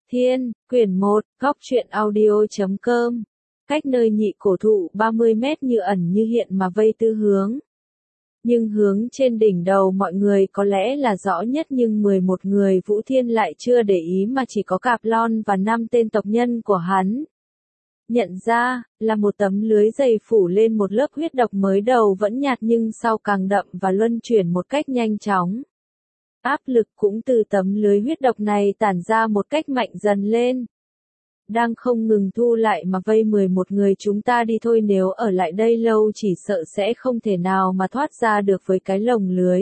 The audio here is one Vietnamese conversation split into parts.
Thiên, quyển 1, góc truyện audio.com. Cách nơi nhị cổ thụ 30 mét như ẩn như hiện mà vây tư hướng. Nhưng hướng trên đỉnh đầu mọi người có lẽ là rõ nhất, nhưng 11 người Vũ Thiên lại chưa để ý mà chỉ có Cạp Lon và 5 tên tộc nhân của hắn. Nhận ra, là một tấm lưới dày phủ lên một lớp huyết độc, mới đầu vẫn nhạt nhưng sau càng đậm và luân chuyển một cách nhanh chóng. Áp lực cũng từ tấm lưới huyết độc này tản ra một cách mạnh dần lên. Đang không ngừng thu lại mà vây 11 người. Chúng ta đi thôi, nếu ở lại đây lâu chỉ sợ sẽ không thể nào mà thoát ra được với cái lồng lưới.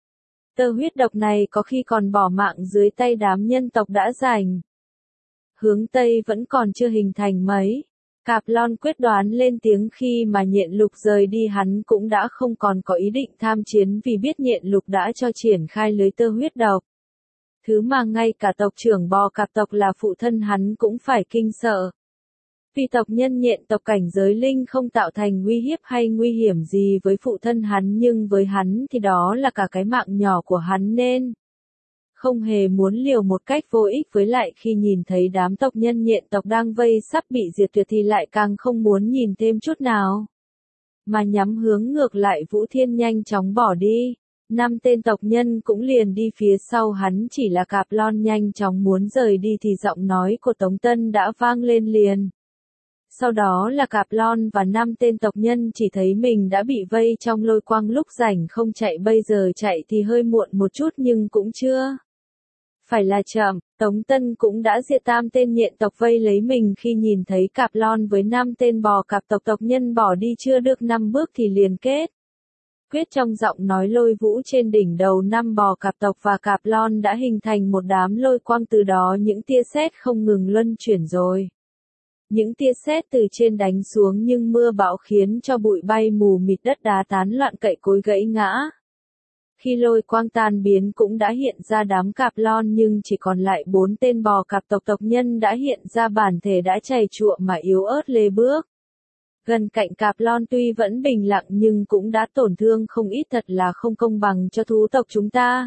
Tơ huyết độc này có khi còn bỏ mạng dưới tay đám nhân tộc đã giành. Hướng Tây vẫn còn chưa hình thành mấy. Cạp Lon quyết đoán lên tiếng. Khi mà Nhện Lục rời đi, hắn cũng đã không còn có ý định tham chiến, vì biết Nhện Lục đã cho triển khai lưới tơ huyết độc. Thứ mà ngay cả tộc trưởng bò cạp tộc là phụ thân hắn cũng phải kinh sợ. Vì tộc nhân nhện tộc cảnh giới linh không tạo thành uy hiếp hay nguy hiểm gì với phụ thân hắn, nhưng với hắn thì đó là cả cái mạng nhỏ của hắn, nên không hề muốn liều một cách vô ích. Với lại khi nhìn thấy đám tộc nhân nhện tộc đang vây sắp bị diệt tuyệt thì lại càng không muốn nhìn thêm chút nào. Mà nhắm hướng ngược lại, Vũ Thiên nhanh chóng bỏ đi. 5 tên tộc nhân cũng liền đi phía sau hắn. Chỉ là Cạp Lon nhanh chóng muốn rời đi thì giọng nói của Tống Tân đã vang lên liền. Sau đó là Cạp Lon và 5 tên tộc nhân chỉ thấy mình đã bị vây trong lôi quang, lúc rảnh không chạy, bây giờ chạy thì hơi muộn một chút nhưng cũng chưa phải là chậm. Tống Tân cũng đã diệt 8 tên nhện tộc vây lấy mình. Khi nhìn thấy Cạp Lon với 5 tên bò cạp tộc nhân bỏ đi chưa được 5 bước thì liền kết quyết trong giọng nói lôi vũ. Trên đỉnh đầu 5 bò cạp tộc và Cạp Lon đã hình thành một đám lôi quang, từ đó những tia sét không ngừng luân chuyển rồi. Những tia sét từ trên đánh xuống nhưng mưa bão khiến cho bụi bay mù mịt, đất đá tán loạn, cậy cối gãy ngã. Khi lôi quang tan biến cũng đã hiện ra đám Cạp Lon, nhưng chỉ còn lại 4 tên bò cạp tộc nhân đã hiện ra, bản thể đã chầy chụa mà yếu ớt lê bước. Gần cạnh Cạp Lon tuy vẫn bình lặng nhưng cũng đã tổn thương không ít, thật là không công bằng cho thú tộc chúng ta.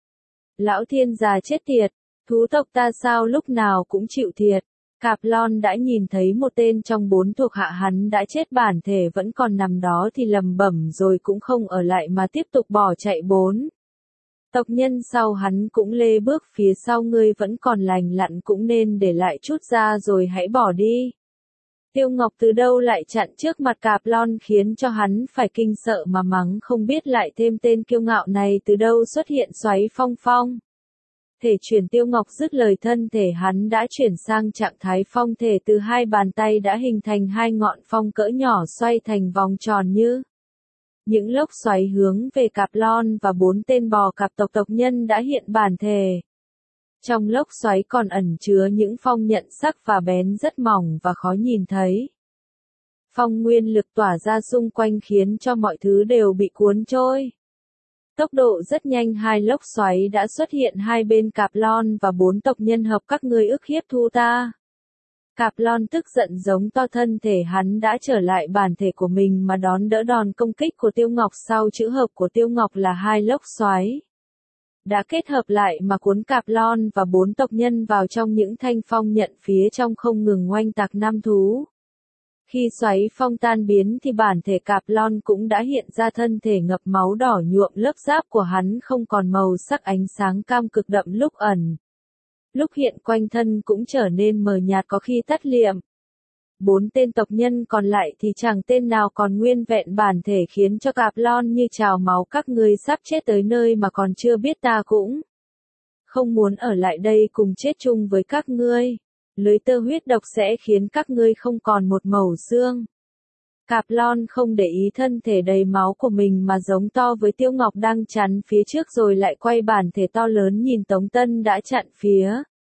Lão Thiên già chết tiệt, thú tộc ta sao lúc nào cũng chịu thiệt. Cạp Lon đã nhìn thấy một tên trong 4 thuộc hạ hắn đã chết, bản thể vẫn còn nằm đó thì lầm bẩm rồi cũng không ở lại mà tiếp tục bỏ chạy. 4 tộc nhân sau hắn cũng lê bước phía sau. Ngươi vẫn còn lành lặn cũng nên để lại chút ra rồi hãy bỏ đi. Tiêu Ngọc từ đâu lại chặn trước mặt Cạp Lon khiến cho hắn phải kinh sợ mà mắng, không biết lại thêm tên kiêu ngạo này từ đâu xuất hiện. Xoáy phong phong thể chuyển. Tiêu Ngọc dứt lời, thân thể hắn đã chuyển sang trạng thái phong thể, từ hai bàn tay đã hình thành 2 ngọn phong cỡ nhỏ xoay thành vòng tròn như những lốc xoáy hướng về Cạp Lon và 4 tên bò cạp tộc nhân đã hiện bản thể. Trong lốc xoáy còn ẩn chứa những phong nhận sắc và bén rất mỏng và khó nhìn thấy. Phong nguyên lực tỏa ra xung quanh khiến cho mọi thứ đều bị cuốn trôi. Tốc độ rất nhanh, 2 lốc xoáy đã xuất hiện hai bên Cạp Lon và 4 tộc nhân hợp. Các ngươi ức hiếp thu ta. Cạp Lon tức giận giống to, thân thể hắn đã trở lại bản thể của mình mà đón đỡ đòn công kích của Tiêu Ngọc. Sau chữ hợp của Tiêu Ngọc là 2 lốc xoáy đã kết hợp lại mà cuốn Cạp Lon và 4 tộc nhân vào trong những thanh phong nhận phía trong, không ngừng oanh tạc 5 thú. Khi xoáy phong tan biến thì bản thể Cạp Lon cũng đã hiện ra, thân thể ngập máu đỏ nhuộm, lớp giáp của hắn không còn màu sắc, ánh sáng cam cực đậm lúc ẩn lúc hiện, quanh thân cũng trở nên mờ nhạt, có khi tắt liệm. 4 tên tộc nhân còn lại thì chẳng tên nào còn nguyên vẹn bản thể, khiến cho Cạp Lon như trào máu. Các ngươi sắp chết tới nơi mà còn chưa biết, ta cũng không muốn ở lại đây cùng chết chung với các ngươi. Lưới tơ huyết độc sẽ khiến các ngươi không còn một mẩu xương. Cạp Lon không để ý thân thể đầy máu của mình mà giống to với Tiêu Ngọc đang chắn phía trước, rồi lại quay bản thể to lớn nhìn Tống Tân đã chặn phía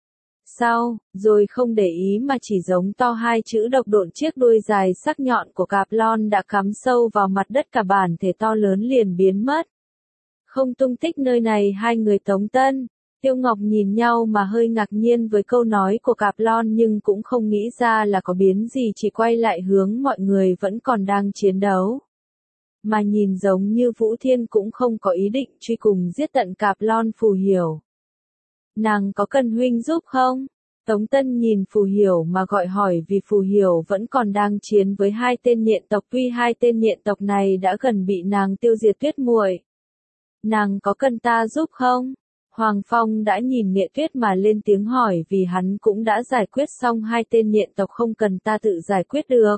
sau, rồi không để ý mà chỉ giống to 2 chữ độc độn. Chiếc đuôi dài sắc nhọn của Cạp Lon đã cắm sâu vào mặt đất, cả bản thể to lớn liền biến mất không tung tích nơi này. 2 người Tống Tân, Tiêu Ngọc nhìn nhau mà hơi ngạc nhiên với câu nói của Cạp Lon, nhưng cũng không nghĩ ra là có biến gì, chỉ quay lại hướng mọi người vẫn còn đang chiến đấu. Mà nhìn giống như Vũ Thiên cũng không có ý định truy cùng giết tận Cạp Lon. Phù Hiểu, nàng có cần huynh giúp không? Tống Tân nhìn Phù Hiểu mà gọi hỏi vì Phù Hiểu vẫn còn đang chiến với hai tên nhện tộc, tuy hai tên nhện tộc này đã gần bị nàng tiêu diệt. Tuyết muội, nàng có cần ta giúp không? Hoàng Phong đã nhìn Nghệ Tuyết mà lên tiếng hỏi vì hắn cũng đã giải quyết xong hai tên nhện tộc, không cần ta tự giải quyết được.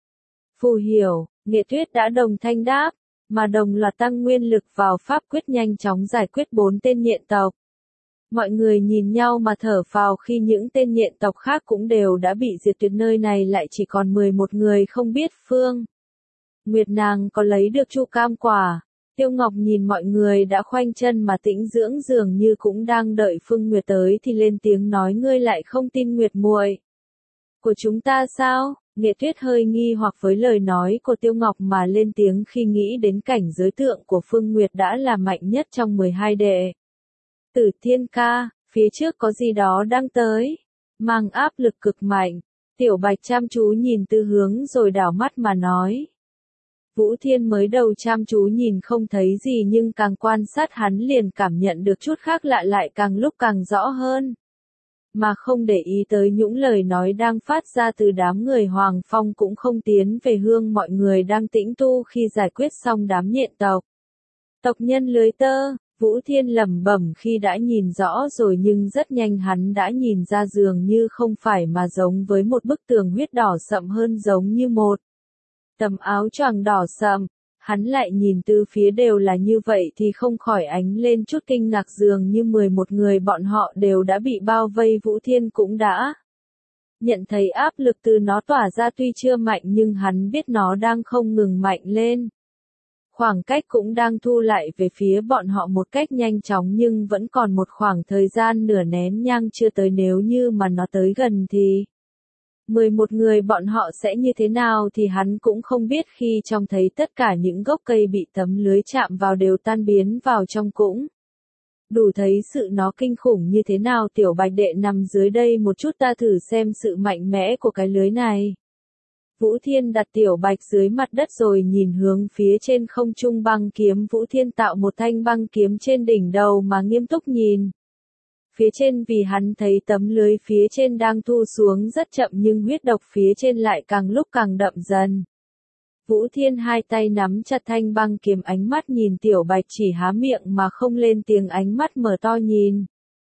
Phù Hiểu, Nghệ Tuyết đã đồng thanh đáp, mà đồng loạt tăng nguyên lực vào pháp quyết nhanh chóng giải quyết 4 tên nhện tộc. Mọi người nhìn nhau mà thở phào khi những tên nhện tộc khác cũng đều đã bị diệt tuyệt, nơi này lại chỉ còn 11 người không biết Phương Nguyệt nàng có lấy được chu cam quả. Tiêu Ngọc nhìn mọi người đã khoanh chân mà tĩnh dưỡng dường như cũng đang đợi Phương Nguyệt tới thì lên tiếng nói, ngươi lại không tin Nguyệt muội của chúng ta sao? Nghệ Tuyết hơi nghi hoặc với lời nói của Tiêu Ngọc mà lên tiếng khi nghĩ đến cảnh giới tượng của Phương Nguyệt đã là mạnh nhất trong 12 đệ tử Thiên Ca, phía trước có gì đó đang tới, mang áp lực cực mạnh. Tiểu Bạch chăm chú nhìn Tư Hướng rồi đảo mắt mà nói. Vũ Thiên mới đầu chăm chú nhìn không thấy gì nhưng càng quan sát hắn liền cảm nhận được chút khác lạ lại càng lúc càng rõ hơn. Mà không để ý tới những lời nói đang phát ra từ đám người, Hoàng Phong cũng không tiến về hướng mọi người đang tĩnh tu khi giải quyết xong đám nhện tộc. Tộc nhân lưới tơ, Vũ Thiên lẩm bẩm khi đã nhìn rõ rồi nhưng rất nhanh hắn đã nhìn ra dường như không phải mà giống với một bức tường huyết đỏ sậm hơn, giống như một tấm áo choàng đỏ sậm. Hắn lại nhìn từ phía đều là như vậy thì không khỏi ánh lên chút kinh ngạc, dường như 11 người bọn họ đều đã bị bao vây. Vũ Thiên cũng đã nhận thấy áp lực từ nó tỏa ra tuy chưa mạnh nhưng hắn biết nó đang không ngừng mạnh lên. Khoảng cách cũng đang thu lại về phía bọn họ một cách nhanh chóng nhưng vẫn còn một khoảng thời gian nửa nén nhang chưa tới, nếu như mà nó tới gần thì 11 người bọn họ sẽ như thế nào thì hắn cũng không biết. Khi trông thấy tất cả những gốc cây bị tấm lưới chạm vào đều tan biến vào trong cũng đủ thấy sự nó kinh khủng như thế nào. Tiểu Bạch đệ nằm dưới đây một chút, ta thử xem sự mạnh mẽ của cái lưới này. Vũ Thiên đặt Tiểu Bạch dưới mặt đất rồi nhìn hướng phía trên không trung. Băng kiếm, Vũ Thiên tạo một thanh băng kiếm trên đỉnh đầu mà nghiêm túc nhìn phía trên vì hắn thấy tấm lưới phía trên đang thu xuống rất chậm nhưng huyết độc phía trên lại càng lúc càng đậm dần. Vũ Thiên hai tay nắm chặt thanh băng kiếm, ánh mắt nhìn Tiểu Bạch chỉ há miệng mà không lên tiếng, ánh mắt mở to nhìn.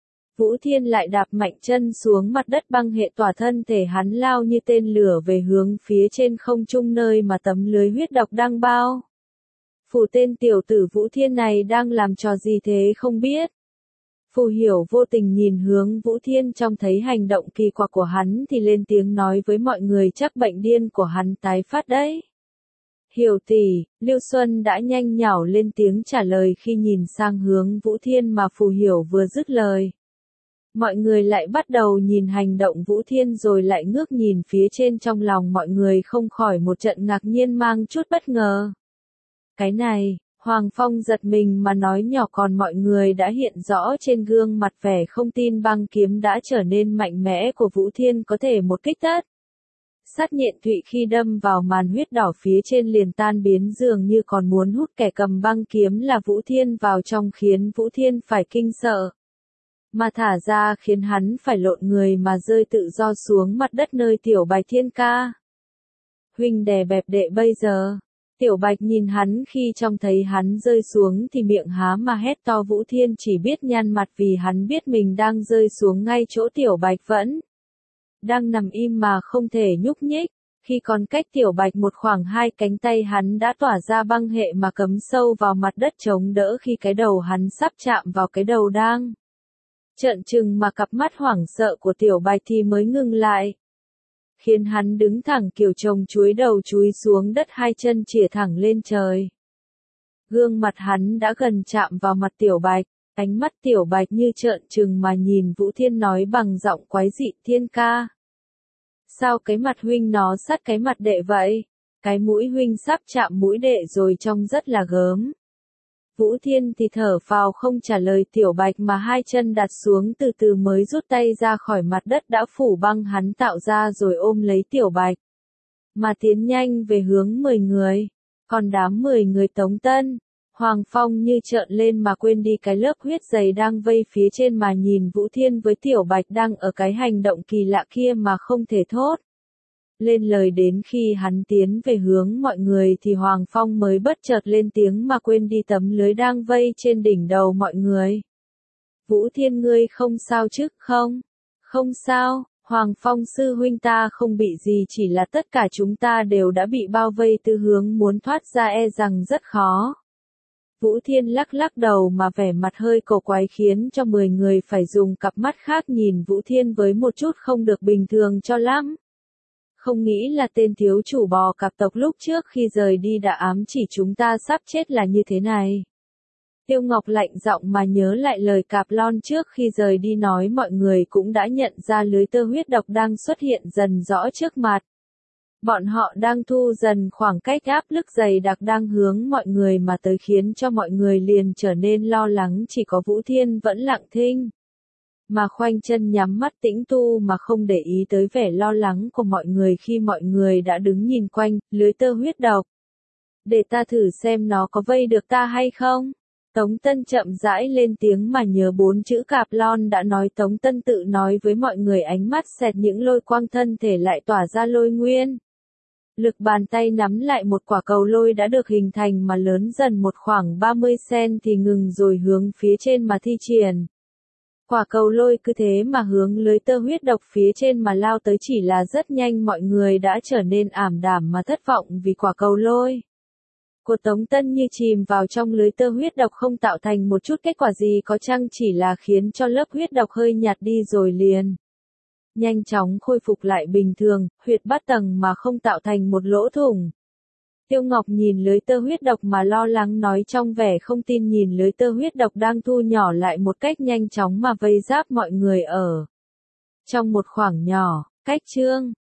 Vũ Thiên lại đạp mạnh chân xuống mặt đất, băng hệ tỏa thân thể hắn lao như tên lửa về hướng phía trên không trung nơi mà tấm lưới huyết độc đang bao phủ. Tên tiểu tử Vũ Thiên này đang làm trò gì thế không biết. Phù Hiểu vô tình nhìn hướng Vũ Thiên, trông thấy hành động kỳ quặc của hắn thì lên tiếng nói với mọi người, chắc bệnh điên của hắn tái phát đấy. Hiểu tỷ, Lưu Xuân đã nhanh nhảu lên tiếng trả lời khi nhìn sang hướng Vũ Thiên mà Phù Hiểu vừa dứt lời. Mọi người lại bắt đầu nhìn hành động Vũ Thiên rồi lại ngước nhìn phía trên, trong lòng mọi người không khỏi một trận ngạc nhiên mang chút bất ngờ. Cái này, Hoàng Phong giật mình mà nói nhỏ, còn mọi người đã hiện rõ trên gương mặt vẻ không tin. Băng kiếm đã trở nên mạnh mẽ của Vũ Thiên có thể một kích tất sát nhện thụy, khi đâm vào màn huyết đỏ phía trên liền tan biến, dường như còn muốn hút kẻ cầm băng kiếm là Vũ Thiên vào trong, khiến Vũ Thiên phải kinh sợ. Mà thả ra khiến hắn phải lộn người mà rơi tự do xuống mặt đất nơi Tiểu Bạch. Thiên ca, huynh đè bẹp đệ bây giờ. Tiểu Bạch nhìn hắn khi trông thấy hắn rơi xuống thì miệng há mà hét to. Vũ Thiên chỉ biết nhăn mặt vì hắn biết mình đang rơi xuống ngay chỗ Tiểu Bạch vẫn đang nằm im mà không thể nhúc nhích. Khi còn cách Tiểu Bạch một khoảng 2 cánh tay, hắn đã tỏa ra băng hệ mà cắm sâu vào mặt đất chống đỡ. Khi cái đầu hắn sắp chạm vào cái đầu đang trợn trừng mà cặp mắt hoảng sợ của Tiểu Bạch thì mới ngừng lại, khiến hắn đứng thẳng kiểu trồng chuối, đầu chúi xuống đất, hai chân chìa thẳng lên trời. Gương mặt hắn đã gần chạm vào mặt Tiểu Bạch, ánh mắt Tiểu Bạch như trợn trừng mà nhìn Vũ Thiên nói bằng giọng quái dị, Thiên ca, sao cái mặt huynh nó sát cái mặt đệ vậy? Cái mũi huynh sắp chạm mũi đệ rồi, trông rất là gớm. Vũ Thiên thì thở phào không trả lời Tiểu Bạch mà hai chân đặt xuống, từ từ mới rút tay ra khỏi mặt đất đã phủ băng hắn tạo ra rồi ôm lấy Tiểu Bạch mà tiến nhanh về hướng 10 người. Còn đám 10 người Tống Tân, Hoàng Phong như trợn lên mà quên đi cái lớp huyết dày đang vây phía trên mà nhìn Vũ Thiên với Tiểu Bạch đang ở cái hành động kỳ lạ kia mà không thể thốt lên lời. Đến khi hắn tiến về hướng mọi người thì Hoàng Phong mới bất chợt lên tiếng mà quên đi tấm lưới đang vây trên đỉnh đầu mọi người. Vũ Thiên, ngươi không sao chứ? Không, không sao, Hoàng Phong sư huynh, ta không bị gì, chỉ là tất cả chúng ta đều đã bị bao vây tứ hướng, muốn thoát ra e rằng rất khó. Vũ Thiên lắc lắc đầu mà vẻ mặt hơi cổ quái khiến cho 10 người phải dùng cặp mắt khác nhìn Vũ Thiên với một chút không được bình thường cho lắm. Không nghĩ là tên thiếu chủ bò cạp tộc lúc trước khi rời đi đã ám chỉ chúng ta sắp chết là như thế này. Tiêu Ngọc lạnh giọng mà nhớ lại lời Cạp Lon trước khi rời đi nói, mọi người cũng đã nhận ra lưới tơ huyết độc đang xuất hiện dần rõ trước mặt. Bọn họ đang thu dần khoảng cách, áp lực dày đặc đang hướng mọi người mà tới khiến cho mọi người liền trở nên lo lắng. Chỉ có Vũ Thiên vẫn lặng thinh mà khoanh chân nhắm mắt tĩnh tu mà không để ý tới vẻ lo lắng của mọi người khi mọi người đã đứng nhìn quanh lưới tơ huyết độc. Để ta thử xem nó có vây được ta hay không. Tống Tân chậm rãi lên tiếng mà nhớ 4 chữ Cạp Lon đã nói. Tống Tân tự nói với mọi người, ánh mắt xẹt những lôi quang, thân thể lại tỏa ra lôi nguyên. Lực bàn tay nắm lại một quả cầu lôi đã được hình thành mà lớn dần một khoảng 30 cm thì ngừng rồi hướng phía trên mà thi triển. Quả cầu lôi cứ thế mà hướng lưới tơ huyết độc phía trên mà lao tới, chỉ là rất nhanh mọi người đã trở nên ảm đạm mà thất vọng vì quả cầu lôi của Tống Tân như chìm vào trong lưới tơ huyết độc không tạo thành một chút kết quả gì, có chăng chỉ là khiến cho lớp huyết độc hơi nhạt đi rồi liền nhanh chóng khôi phục lại bình thường, huyệt bát tầng mà không tạo thành một lỗ thủng. Tiêu Ngọc nhìn lưới tơ huyết độc mà lo lắng nói trong vẻ không tin, nhìn lưới tơ huyết độc đang thu nhỏ lại một cách nhanh chóng mà vây giáp mọi người ở trong một khoảng nhỏ. Cách chương